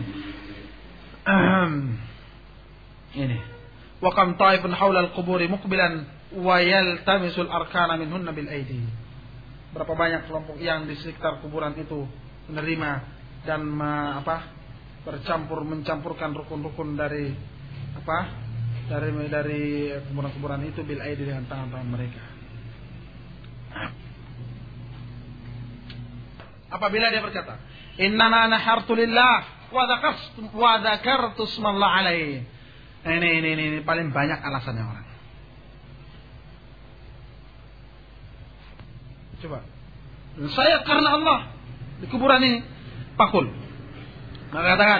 Ini. Wa kam ta'ifun haula al-quburi muqbilan wa yaltamisul arkana minhunna bil aidi. Berapa banyak kelompok yang di sekitar kuburan itu menerima dan ma, apa? bercampur mencampurkan rukun-rukun dari apa? dari dari kuburan-kuburan itu bil aidi, dengan tangan-tangan mereka. Apabila dia berkata, innama nahartu lillah wa dzakartu wa dzakartu ismallah alaihi. Ini, ini ini ini paling banyak alasannya orang. Coba. Saya karena Allah di kuburan ini. Pakul. Maka katakan,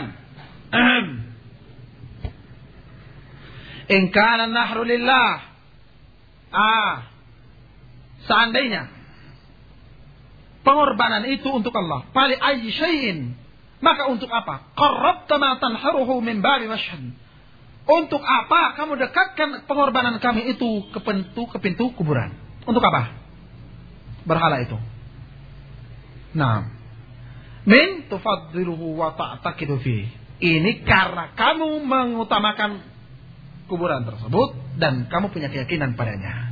in kana nahru lillah. Ah. Seandainya pengorbanan itu untuk Allah, fali ayyi syai'in, maka untuk apa? Qarrabta ma tanharuhu min babi mashhad. Untuk apa kamu dekatkan pengorbanan kami itu ke pintu ke pintu kuburan? Untuk apa? Berhala itu. Nah, min tufaddiluhu wa ta'taqidu fi. Ini karena kamu mengutamakan kuburan tersebut dan kamu punya keyakinan padanya.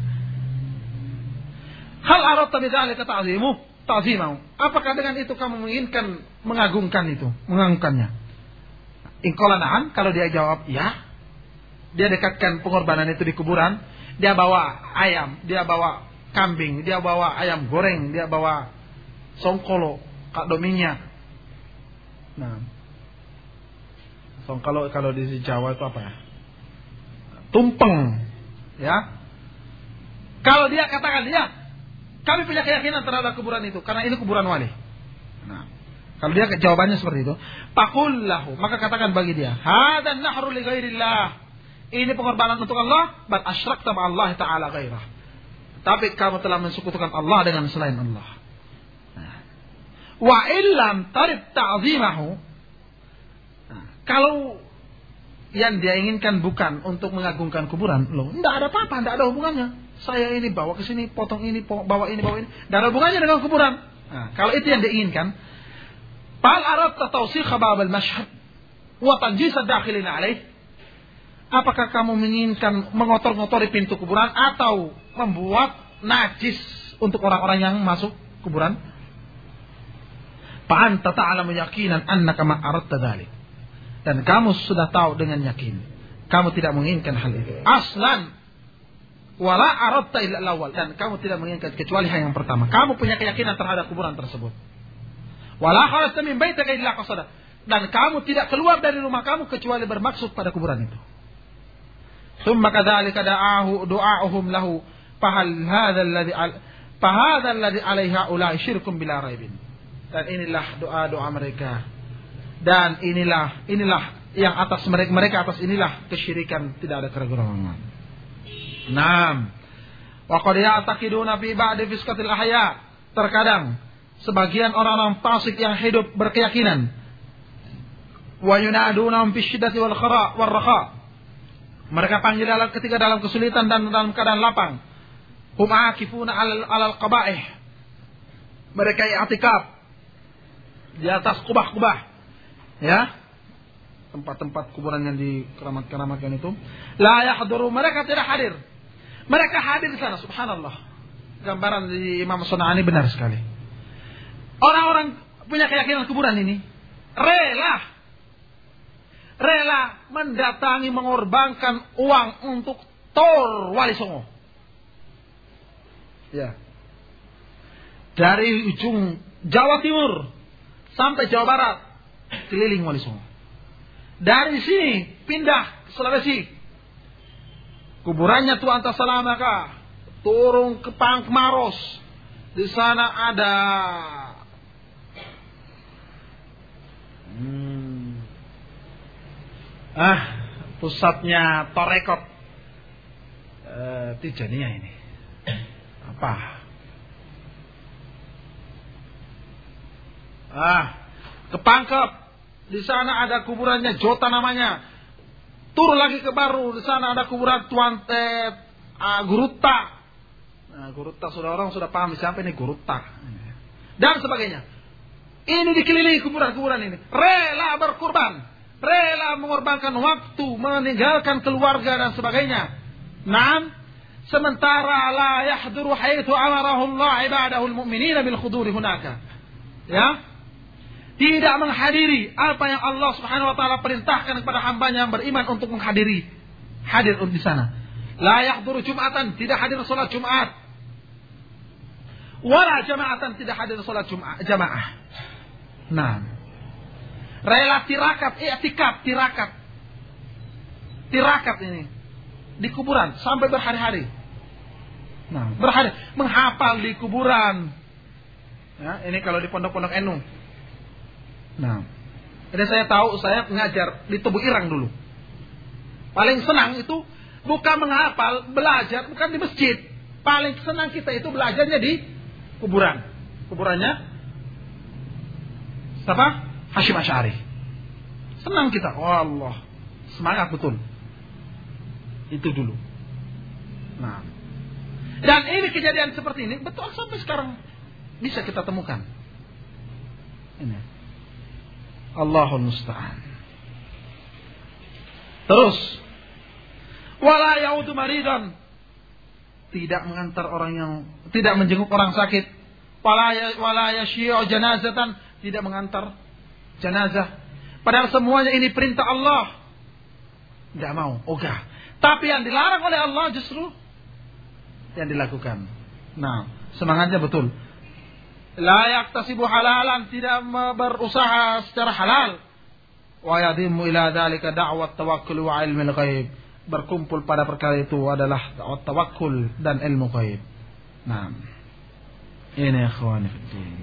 Hal aradta bidzalika ta'zimuh? Ta'zimau. Apakah dengan itu kamu menginginkan mengagungkan itu, mengagungkannya? In qala na'am, kalau dia jawab ya, dia dekatkan pengorbanan itu di kuburan, dia bawa ayam, dia bawa kambing, dia bawa ayam goreng, dia bawa songkolo, kado minyak. Nah, songkolo kalau di Jawa itu apa ya? Tumpeng, ya. Kalau dia katakan ya, kami punya keyakinan terhadap kuburan itu karena ini kuburan wali. Nah, kalau dia jawabannya seperti itu, faqul lahu, maka katakan bagi dia, hadan nahru li ghairillah. Ini pengorbanan untuk Allah, bal asyrakta ma Allah taala ghairah. Tapi kamu telah mensekutukan Allah dengan selain Allah. Nah, wa illam tarib ta'zimahu. Nah, kalau yang dia inginkan bukan untuk mengagungkan kuburan, loh, enggak ada apa-apa, enggak ada hubungannya. Saya ini bawa ke sini, potong ini, bawa ini, bawa ini. Tidak ada hubungannya dengan kuburan. Nah, kalau itu yang diinginkan, fal aradta tawsikha bab al-mashhad wa tanjis ad-dakhilin alaih. Apakah kamu menginginkan mengotor-ngotori pintu kuburan atau membuat najis untuk orang-orang yang masuk kuburan? Fa anta ta'lamu yaqinan annaka ma aradta dzalik. Dan kamu sudah tahu dengan yakin, kamu tidak menginginkan hal itu. Aslan wala aradta illa al-awwal, dan kamu tidak menginginkan kecuali hal yang pertama. Kamu punya keyakinan terhadap kuburan tersebut. Wala kharajta min baitika illa qasada, dan kamu tidak keluar dari rumah kamu kecuali bermaksud pada kuburan itu. Tsumma kadzalika da'ahu du'a'uhum lahu fahal hadzal ladzi fahadzal ladzi 'alaiha ulai syirkun bila raibin. Dan inilah doa-doa mereka. Dan inilah inilah yang atas mereka, mereka atas inilah kesyirikan, tidak ada keraguan. Naam. Wa qad ya'taqiduna fi ba'di fiskatil ahya. Terkadang sebagian orang-orang fasik yang hidup berkeyakinan wa yunadunahum fi syiddati wal khara wal raha. Mereka panggil dalam ketika dalam kesulitan dan dalam keadaan lapang. Hum akifuna 'alal 'alal qaba'ih. Mereka i'tikaf di atas kubah-kubah. Ya. Tempat-tempat kuburan yang dikeramat-keramatkan itu. La yahduru, mereka tidak hadir. Mereka hadir di sana, subhanallah. Gambaran di Imam Sun'ani benar sekali. Orang-orang punya keyakinan kuburan ini rela rela mendatangi, mengorbankan uang untuk tor Wali Songo. Ya. Dari ujung Jawa Timur sampai Jawa Barat keliling Wali Songo. Dari sini pindah ke Sulawesi. Kuburannya Tuan Tasalamaka, turun ke Pangmaros. Di sana ada hmm, ah pusatnya Torekot eh, Tijaniyah ini. Apa? Ah, ke Pangkep. Di sana ada kuburannya Jota namanya. Turun lagi ke Baru, di sana ada kuburan Tuan Tet uh, Gurutta. Nah, Gurutta sudah orang sudah paham siapa ini Gurutta. Dan sebagainya. Ini dikelilingi kuburan-kuburan ini. Rela berkurban, rela mengorbankan waktu, meninggalkan keluarga dan sebagainya. Naam, sementara la yahduru haitsu amarahullah ibadahul mu'minina bil khuduri hunaka. Ya? Tidak menghadiri apa yang Allah Subhanahu wa taala perintahkan kepada hambanya yang beriman untuk menghadiri. Hadir di sana. La yahduru Jum'atan, tidak hadir salat Jumat. Wala jama'atan, tidak hadir salat Jumat jamaah. Nah. Rela tirakat, i'tikaf tirakat. Tirakat ini di kuburan sampai berhari-hari. Nah, berhari menghafal di kuburan. Ya, ini kalau di pondok-pondok N U. Nah, jadi saya tahu, saya ngajar di Tubuh Irang dulu. Paling senang itu bukan menghafal, belajar, bukan di masjid. Paling senang kita itu belajarnya di kuburan. Kuburannya siapa? Hasyim Asy'ari. Senang kita. Oh Allah, semangat betul. Itu dulu. Nah, dan ini kejadian seperti ini betul sampai sekarang bisa kita temukan. Ini. Allahul musta'an. Terus, wala yaudu maridan, tidak mengantar orang yang tidak menjenguk orang sakit. Wala wala yasyi'u janazatan, tidak mengantar jenazah. Padahal semuanya ini perintah Allah. Tidak mau, ogah. Tapi yang dilarang oleh Allah justru yang dilakukan. Nah, semangatnya betul. La yaktasibu halalan, tidak berusaha secara halal. Wa yadhimmu ila dzalika da'wat tawakkul wa ilmul ghaib. Berkumpul pada perkara itu adalah da'wat tawakkul dan ilmu ghaib. Nah, ini ikhwani fiddin.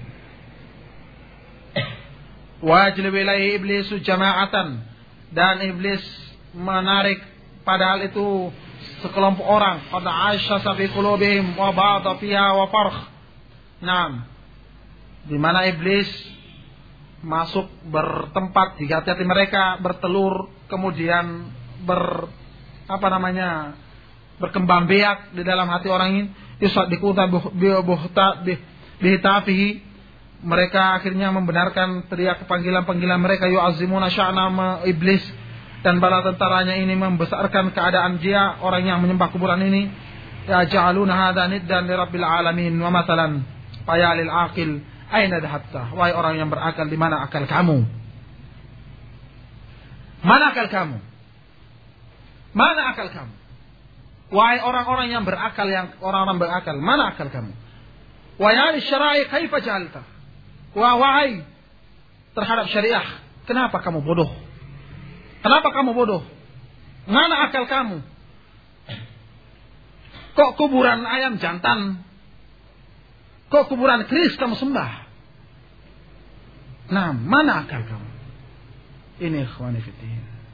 Wajlib ilaihi iblisu jama'atan, dan iblis menarik padahal itu sekelompok orang. Qad aisha fi qulubihim wa ba'da fiha wa farh. Naam. Di mana iblis masuk bertempat di hati-hati mereka, bertelur, kemudian ber apa namanya berkembang biak di dalam hati orang ini. Yusaddiquna bihuta bihitafihi, mereka akhirnya membenarkan teriak panggilan-panggilan mereka. Yu'azzimuna sya'na iblis, dan bala tentaranya ini membesarkan keadaan dia orang yang menyembah kuburan ini. Ya ja'aluna hadza niddan li rabbil alamin wa matalan fayalil aqil aina dhahatta, wahai orang yang berakal, di mana akal kamu? Mana akal kamu? Mana akal kamu? Wahai orang-orang yang berakal, yang orang-orang berakal, mana akal kamu? Wahai syara'i kaifa ja'alta? Wahai terhadap syariah, kenapa kamu bodoh? Kenapa kamu bodoh? Mana akal kamu? Kok kuburan ayam jantan? Kok kuburan keris kamu sembah? Nah, mana akal kamu? Ini ikhwani fiddin.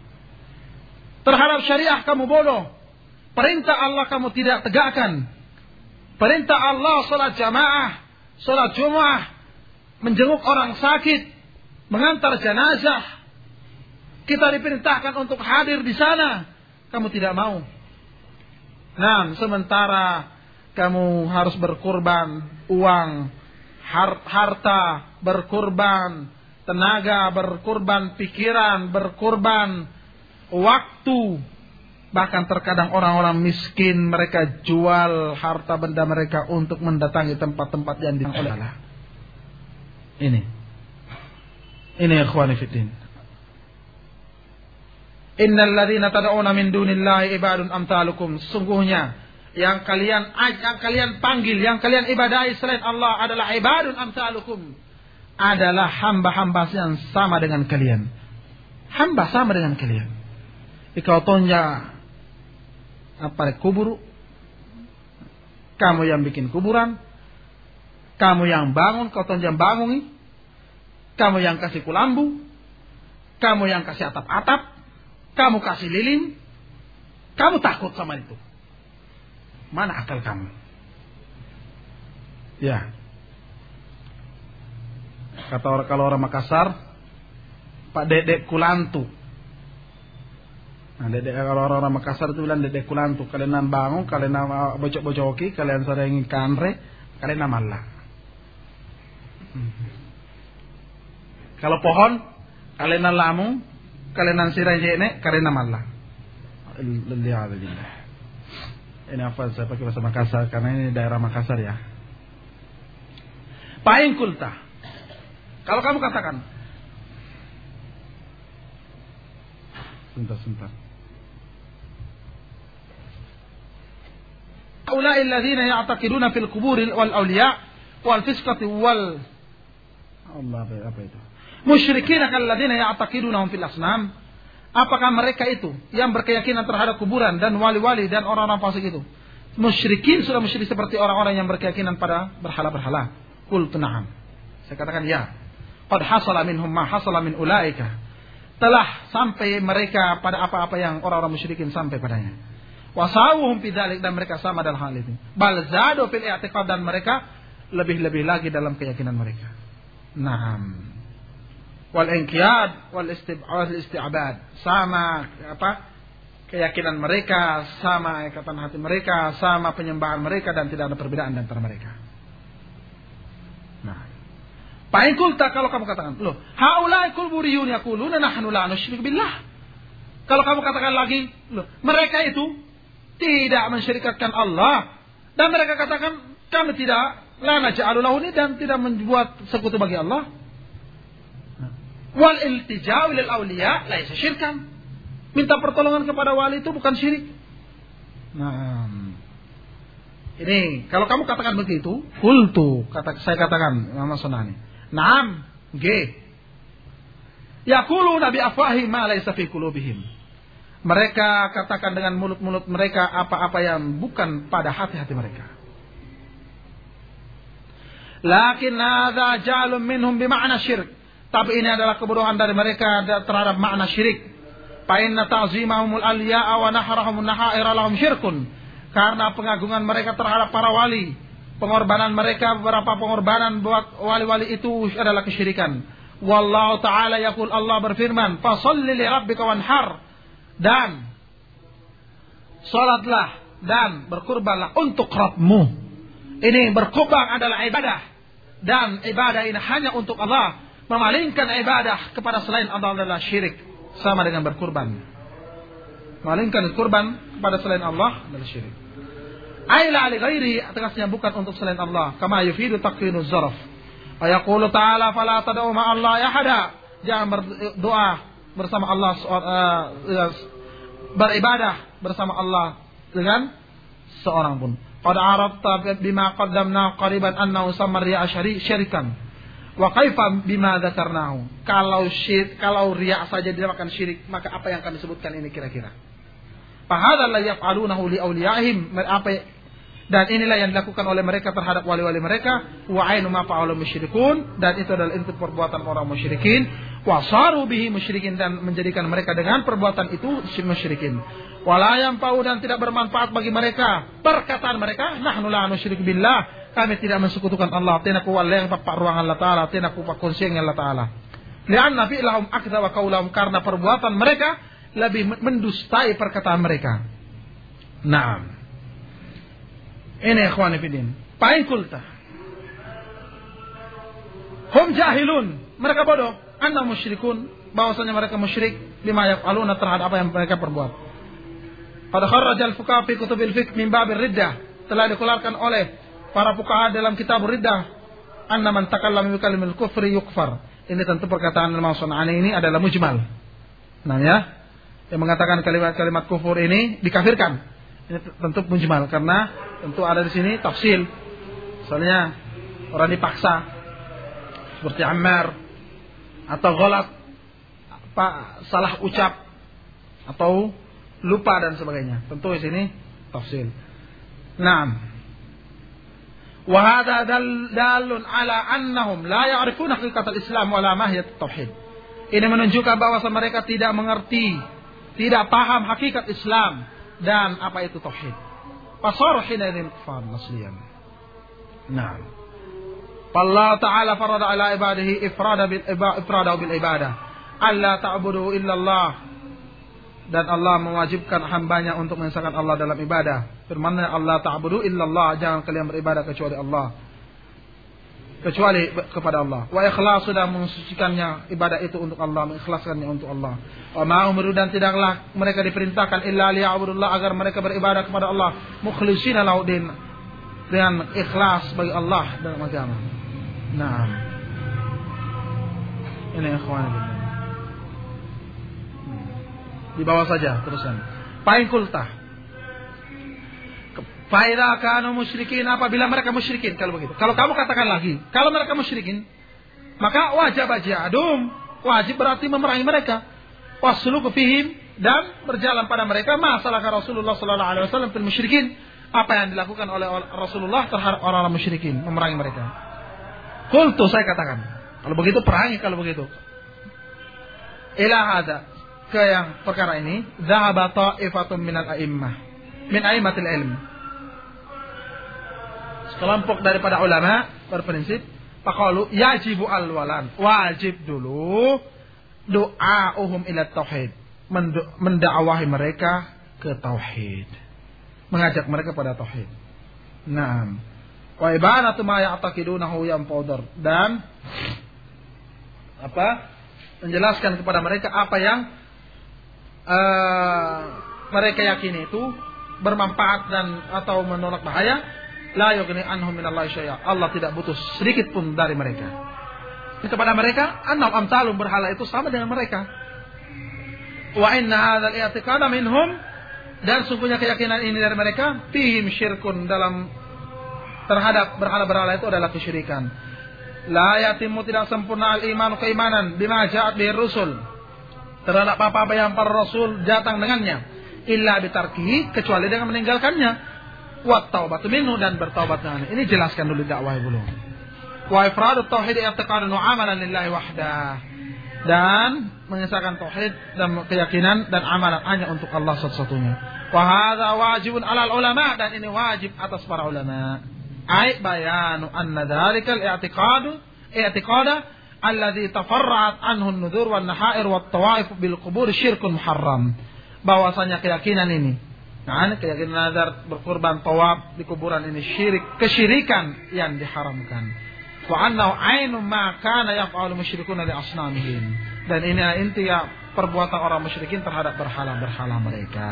Terhadap syariah kamu bodoh. Perintah Allah kamu tidak tegakkan. Perintah Allah salat jamaah, salat Jumat, menjenguk orang sakit, mengantar jenazah. Kita diperintahkan untuk hadir di sana. Kamu tidak mau. Nah, sementara kamu harus berkorban uang, harta, berkorban tenaga, berkorban pikiran, berkorban waktu. Bahkan terkadang orang-orang miskin mereka jual harta benda mereka untuk mendatangi tempat-tempat yang dilarang oleh Allah. Ini. Ini ikhwani fiddin. Innal ladzina tad'una min dunillahi ibadun amsalukum. Sungguhnya yang kalian yang kalian panggil, yang kalian ibadahi selain Allah adalah ibadun amsalukum. Adalah hamba-hamba yang sama dengan kalian. Hamba sama dengan kalian. Ikau tonja apa kubur, kamu yang bikin kuburan, kamu yang bangun, kau tonja bangun, kamu yang kasih kulambu, kamu yang kasih atap-atap, kamu kasih lilin, kamu takut sama itu. Mana akal kamu? Ya. Kata orang, kalau orang Makassar, Pak Dedek Kulantu. Nah, dedek kalau orang-orang Makassar itu bilang Dedek Kulantu. Kalian bangun, kalian bocok-bocoki, kalian sering kanre, kalian namalla. Hmm. Kalau pohon, kalian lamu, kalian sirai jene, kalian namalla. Alhamdulillah. Ini apa saya pakai bahasa Makassar karena ini daerah Makassar ya. Paing kulta. Kalau kamu katakan, sebentar-sebentar. Ulai alladzina ya'taqiduna fil quburi wal awliya wal fisqati wal Allah apa itu? Musyrikin kalladzina ya'taqidunahum fil asnam. Apakah mereka itu yang berkeyakinan terhadap kuburan dan wali-wali dan orang-orang fasik itu? Musyrikin sudah musyrik seperti orang-orang yang berkeyakinan pada berhala-berhala. Qultu na'am. Saya katakan ya. Qad hasala minhum ma hasala min ulaika. Telah sampai mereka pada apa-apa yang orang-orang musyrikin sampai padanya. Wasawuhum bidzalik, dan mereka sama dalam hal itu. Bal zadu fil i'tiqad, dan mereka lebih-lebih lagi dalam keyakinan mereka. Naam. Wal inqiyad wal isti'bad, sama apa? Keyakinan mereka, sama ikatan hati mereka, sama penyembahan mereka, dan tidak ada perbedaan antara mereka. Nah, Pain kulta, kalau kamu katakan, loh, haulai kulburiyun yaquluna nahnu la nusyrik billah. Kalau kamu katakan lagi, loh, mereka itu tidak mensyirikatkan Allah, dan mereka katakan kami tidak la naj'alu lahu dan tidak membuat sekutu bagi Allah. Wal iltija'u lil awliya laisa syirkan. Minta pertolongan kepada wali itu bukan syirik. Nah, ini kalau kamu katakan begitu, qultu, kata saya katakan Muhammad Sunani. Naam, G. Yaquluna bi afwahi ma laysa fi qulubihim. Mereka katakan dengan mulut-mulut mereka apa-apa yang bukan pada hati-hati mereka. Lakin hadza ja'alun minhum bi ma'na syirk. Tapi ini adalah kebodohan dari mereka terhadap makna syirik. Fa inna ta'zimahumul awliya'a wa nahrahumun nahaira lahum syirkun. Karena pengagungan mereka terhadap para wali, pengorbanan mereka, beberapa pengorbanan buat wali-wali itu adalah kesyirikan. Wallahu ta'ala yaqul, Allah berfirman, "Fasholli li rabbika wanhar." Dan salatlah dan berkurbanlah untuk Rabbmu. Ini berkurban adalah ibadah, dan ibadah ini hanya untuk Allah. Memalingkan ibadah kepada selain Allah adalah syirik, sama dengan berkurban. Memalingkan kurban kepada selain Allah adalah syirik. Aila li ghairi, tegasnya bukan untuk selain Allah. Kama yufidu taqinu zarf. Wa yaqulu ta'ala fala tad'u ma Allah ahada. Jangan berdoa bersama Allah, uh, beribadah bersama Allah dengan seorang pun. Qad arafta bima qaddamna qariban annahu samma riya syarikan. Wa kaifa bima dzakarnahu. Kalau syirik, kalau riya saja dinamakan syirik, maka apa yang kami sebutkan ini kira-kira? Fa hadzal la yaf'alunahu li awliyaihim, apa dan inilah yang dilakukan oleh mereka terhadap wali-wali mereka. Wa ainu ma fa'alu musyrikun, dan itu adalah inti perbuatan orang musyrikin. Wasaru bihi musyrikin, dan menjadikan mereka dengan perbuatan itu musyrikin. Wala yanfa'u, dan tidak bermanfaat bagi mereka perkataan mereka, nahnu la nusyrik billah, kami tidak mensekutukan Allah, tinaku waleng papak ruang Allah Ta'ala, tinaku pakonseng Allah Ta'ala. Lianna fi'lahum akdha wa qaulahum, karena perbuatan mereka lebih mendustai perkataan mereka. Naam. Ini ikhwan fillah. Pain kulta. Hum jahilun, mereka bodoh. Anna musyrikun, bahwasanya mereka musyrik bima yaf'aluna, terhadap apa yang mereka perbuat. Qad kharraja al-fuqaha fi kutubil fiqh min bab ar-riddah, telah dikeluarkan oleh para fuqaha dalam kitab riddah, anna man takallama bi kalimil kufri yukfar. Ini tentu perkataan Imam Sun'ani ini adalah mujmal. Nah ya, yang mengatakan kalimat-kalimat kufur ini dikafirkan. Ini tentu mujmal karena tentu ada di sini tafsil. Misalnya orang dipaksa seperti Ammar, atau ghalat, apa salah ucap atau lupa dan sebagainya. Tentu di sini tafsil. Naam. Wa hadha dalun ala annahum la ya'rifuna haqiqatal Islam wala mahiyat tauhid. Ini menunjukkan bahwa mereka tidak mengerti, tidak paham hakikat Islam dan apa itu tauhid. Fasaru hinaidin kufar asliyan. Naam. Allah Ta'ala farada ala ibadihi ifrada bil ifrada bil ibadah. Alla ta'budu illallah. Dan Allah mewajibkan hambanya untuk mengesahkan Allah dalam ibadah. Firman-Nya, Allah ta'budu illallah, jangan kalian beribadah kecuali Allah. Kecuali kepada Allah. Wa ikhlas, sudah mensucikannya ibadah itu untuk Allah, mengikhlaskannya untuk Allah. Wa ma umiru, dan tidaklah mereka diperintahkan illa liya'budullah, agar mereka beribadah kepada Allah mukhlishina lahu din, dengan ikhlas bagi Allah dalam agama. Nah, ini ikhwan fillah. Di bawah saja terusan. Pain kulta. Faida kanu musyrikin, apabila mereka musyrikin, kalau begitu. Kalau kamu katakan lagi, kalau mereka musyrikin, maka wajib jihadum, wajib berarti memerangi mereka. Wasluku fihim, dan berjalan pada mereka masalah Rasulullah sallallahu alaihi wasallam fil musyrikin, apa yang dilakukan oleh Rasulullah terhadap orang-orang musyrikin, memerangi mereka. Qultu, saya katakan, kalau begitu perangi, kalau begitu. Ila hada, ke yang perkara ini, dhahaba ta'ifatun minal a'immah, min a'immatil ilm. Sekelompok daripada ulama berprinsip, faqalu yajibu al-walan, wajib dulu doa'uhum ila tauhid, mendakwahi mereka ke tauhid, mengajak mereka pada tauhid. Naam. Wa ibanatu ma ya'taqidunahu yanfudar, dan apa? Menjelaskan kepada mereka apa yang uh, mereka yakini itu bermanfaat dan atau menolak bahaya. La yughni anhum minallahi syai'a, Allah tidak butuh sedikit pun dari mereka. Kepada mereka, annahum amsalum, berhala itu sama dengan mereka. Wa inna hadzal i'tiqada minhum, dan sungguhnya keyakinan ini dari mereka, fihim syirkun, dalam terhadap berhala-berhala itu adalah kesyirikan. La yatimu, tidak sempurna al-iman, keimanan, bima ja'at bihi rusul, terhadap apa-apa yang para rasul datang dengannya, illa bitarkihi, kecuali dengan meninggalkannya, wa taubatu minhu, dan bertaubat dengannya. Ini jelaskan dulu dakwah dulu. Wa ifradut tauhid i'tiqadan wa amalan lillahi wahdah, dan mengesahkan tauhid dan keyakinan dan amalan hanya untuk Allah satu-satunya. Wa hadza wajibun 'alal ulama, dan ini wajib atas para ulama. Ai bayanu anna dzalikal i'tiqadu i'tiqada alladhi tafarra'at anhu an-nudhur wan nahair wat tawaif bil qubur syirkun muharram. Bahwasanya keyakinan ini, nah keyakinan nazar, berkurban, tawaf di kuburan, ini syirik, kesyirikan yang diharamkan. Wa annahu ainu ma kana yaf'alu musyrikuna li asnamihim, dan ini inti ya perbuatan orang musyrikin terhadap berhala-berhala mereka.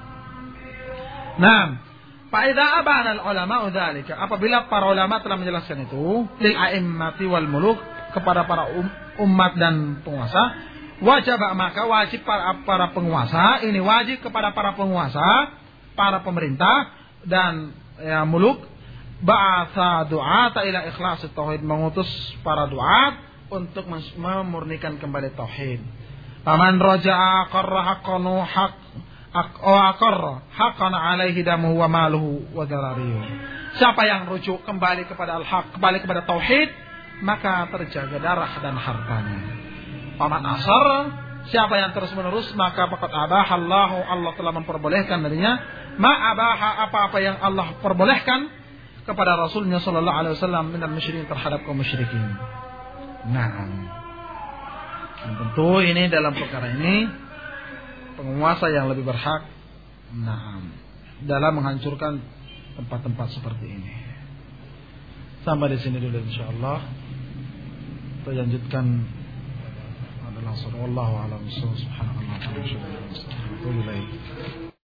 Nah, Fa'idha abana al-ulama dzalika, apabila para ulama telah menjelaskan itu, lil a'immati wal muluk, kepada para um, umat dan penguasa, wajib, maka wajib para para penguasa, ini wajib kepada para penguasa, para pemerintah dan ya, muluk, ba'atha du'ata ila ikhlas tauhid, mengutus para du'at untuk memurnikan kembali tauhid. Faman raja'a qarra haqqanu haqq aqarra haqqan alaihi damuhu wa maluhu wa dararihi. Siapa yang rujuk kembali kepada al-haq, kembali kepada tauhid, maka terjaga darah dan hartanya. Paman asar, siapa yang terus menerus maka faqad abahallahu, Allah telah memperbolehkan darinya ma abaha, apa-apa yang Allah perbolehkan kepada Rasulnya sallallahu alaihi wasallam minal musyrikin, terhadap kaum musyrikin. Nah, dan tentu ini dalam perkara ini penguasa yang lebih berhak nah dalam menghancurkan tempat-tempat seperti ini. Sampai di sini dulu insyaallah. Kita lanjutkan adalah sallallahu alaihi wasallam subhanallahi wa bihamdihi.